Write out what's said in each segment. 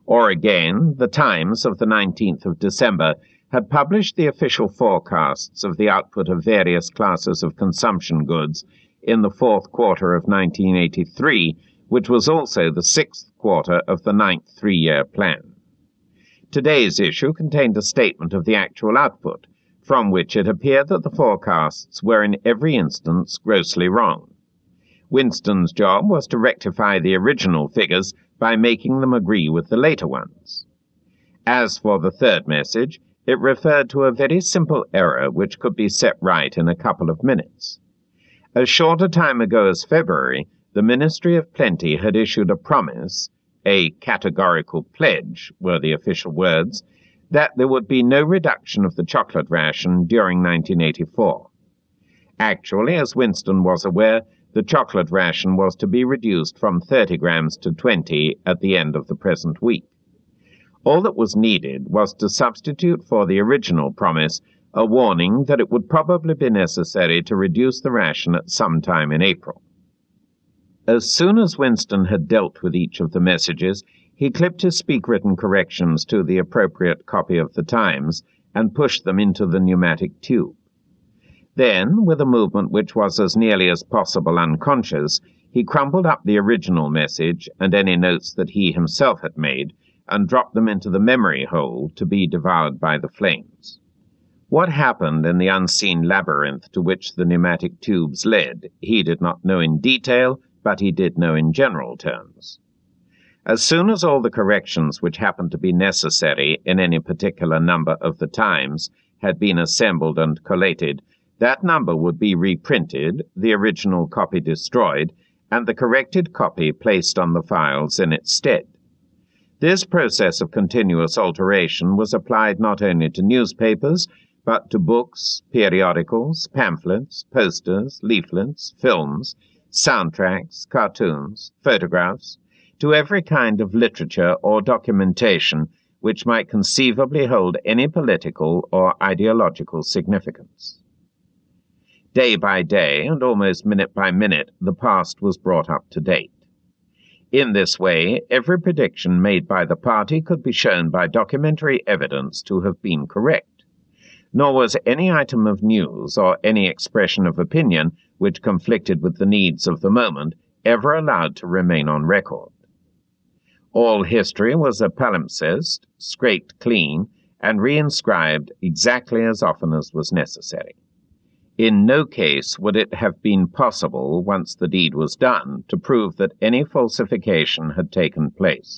Or again, the Times of the 19th of December had published the official forecasts of the output of various classes of consumption goods in the fourth quarter of 1983, which was also the sixth quarter of the ninth three-year plan. Today's issue contained a statement of the actual output, from which it appeared that the forecasts were in every instance grossly wrong. Winston's job was to rectify the original figures by making them agree with the later ones. As for the third message, it referred to a very simple error which could be set right in a couple of minutes. As short a time ago as February, the Ministry of Plenty had issued a promise, a categorical pledge, were the official words, that there would be no reduction of the chocolate ration during 1984. Actually, as Winston was aware, the chocolate ration was to be reduced from 30 grams to 20 at the end of the present week. All that was needed was to substitute for the original promise a warning that it would probably be necessary to reduce the ration at some time in April. As soon as Winston had dealt with each of the messages, he clipped his speak-written corrections to the appropriate copy of the Times and pushed them into the pneumatic tube. Then, with a movement which was as nearly as possible unconscious, he crumpled up the original message and any notes that he himself had made, and dropped them into the memory hole to be devoured by the flames. What happened in the unseen labyrinth to which the pneumatic tubes led, he did not know in detail, but he did know in general terms. As soon as all the corrections which happened to be necessary in any particular number of the Times had been assembled and collated, that number would be reprinted, the original copy destroyed, and the corrected copy placed on the files in its stead. This process of continuous alteration was applied not only to newspapers, but to books, periodicals, pamphlets, posters, leaflets, films, soundtracks, cartoons, photographs, to every kind of literature or documentation which might conceivably hold any political or ideological significance. Day by day, and almost minute by minute, the past was brought up to date. In this way, every prediction made by the party could be shown by documentary evidence to have been correct. Nor was any item of news or any expression of opinion which conflicted with the needs of the moment ever allowed to remain on record. All history was a palimpsest, scraped clean, and reinscribed exactly as often as was necessary. In no case would it have been possible, once the deed was done, to prove that any falsification had taken place.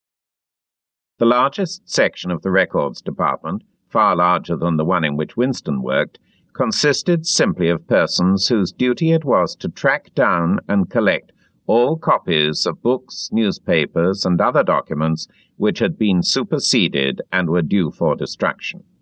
The largest section of the Records Department, far larger than the one in which Winston worked, consisted simply of persons whose duty it was to track down and collect all copies of books, newspapers, and other documents which had been superseded and were due for destruction.